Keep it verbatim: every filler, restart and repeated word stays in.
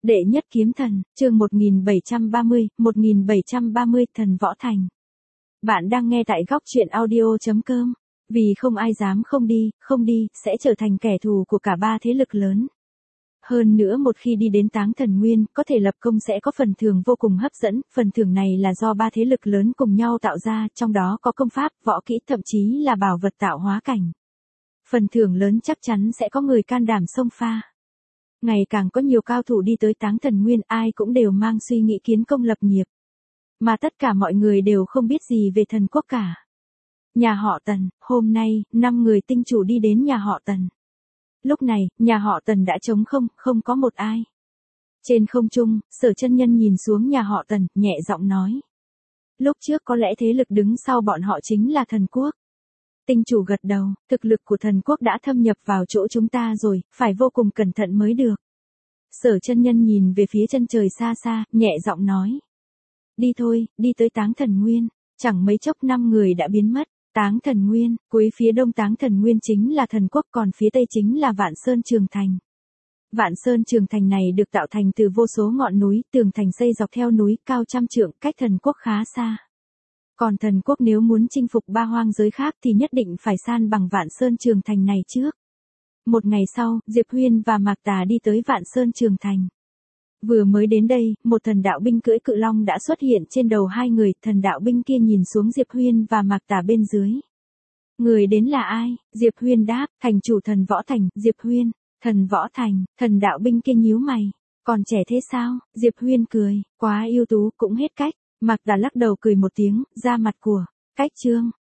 Đệ nhất kiếm thần, chương một nghìn bảy trăm ba mươi, một nghìn bảy trăm ba mươi Thần Võ Thành. Bạn đang nghe tại góc truyện audio chấm com. Vì không ai dám không đi, không đi, sẽ trở thành kẻ thù của cả ba thế lực lớn. Hơn nữa một khi đi đến Táng Thần Nguyên, có thể lập công sẽ có phần thưởng vô cùng hấp dẫn, phần thưởng này là do ba thế lực lớn cùng nhau tạo ra, trong đó có công pháp, võ kỹ, thậm chí là bảo vật tạo hóa cảnh. Phần thưởng lớn chắc chắn sẽ có người can đảm xông pha. Ngày càng có nhiều cao thủ đi tới Táng Thần Nguyên, ai cũng đều mang suy nghĩ kiến công lập nghiệp. Mà tất cả mọi người đều không biết gì về thần quốc cả. Nhà họ Tần, hôm nay, năm người tinh chủ đi đến nhà họ Tần. Lúc này, nhà họ Tần đã trống không, không có một ai. Trên không trung, Sở Chân Nhân nhìn xuống nhà họ Tần, nhẹ giọng nói. Lúc trước có lẽ thế lực đứng sau bọn họ chính là thần quốc. Tinh chủ gật đầu, thực lực của thần quốc đã thâm nhập vào chỗ chúng ta rồi, phải vô cùng cẩn thận mới được. Sở Chân Nhân nhìn về phía chân trời xa xa, nhẹ giọng nói. Đi thôi, đi tới Táng Thần Nguyên. Chẳng mấy chốc năm người đã biến mất. Táng Thần Nguyên, cuối phía đông Táng Thần Nguyên chính là thần quốc, còn phía tây chính là Vạn Sơn Trường Thành. Vạn Sơn Trường Thành này được tạo thành từ vô số ngọn núi, tường thành xây dọc theo núi, cao trăm trượng, cách thần quốc khá xa. Còn thần quốc nếu muốn chinh phục ba hoang giới khác thì nhất định phải san bằng Vạn Sơn Trường Thành này trước. Một ngày sau, Diệp Huyên và Mạc Tà đi tới Vạn Sơn Trường Thành. Vừa mới đến đây, một thần đạo binh cưỡi cự long đã xuất hiện trên đầu hai người, thần đạo binh kia nhìn xuống Diệp Huyên và Mạc Tà bên dưới. Người đến là ai? Diệp Huyên đáp, thành chủ Thần Võ Thành. Diệp Huyên, Thần Võ Thành, thần đạo binh kia nhíu mày. Còn trẻ thế sao? Diệp Huyên cười, quá ưu tú, cũng hết cách. Mạc Tà lắc đầu cười một tiếng, ra mặt của, cách trương,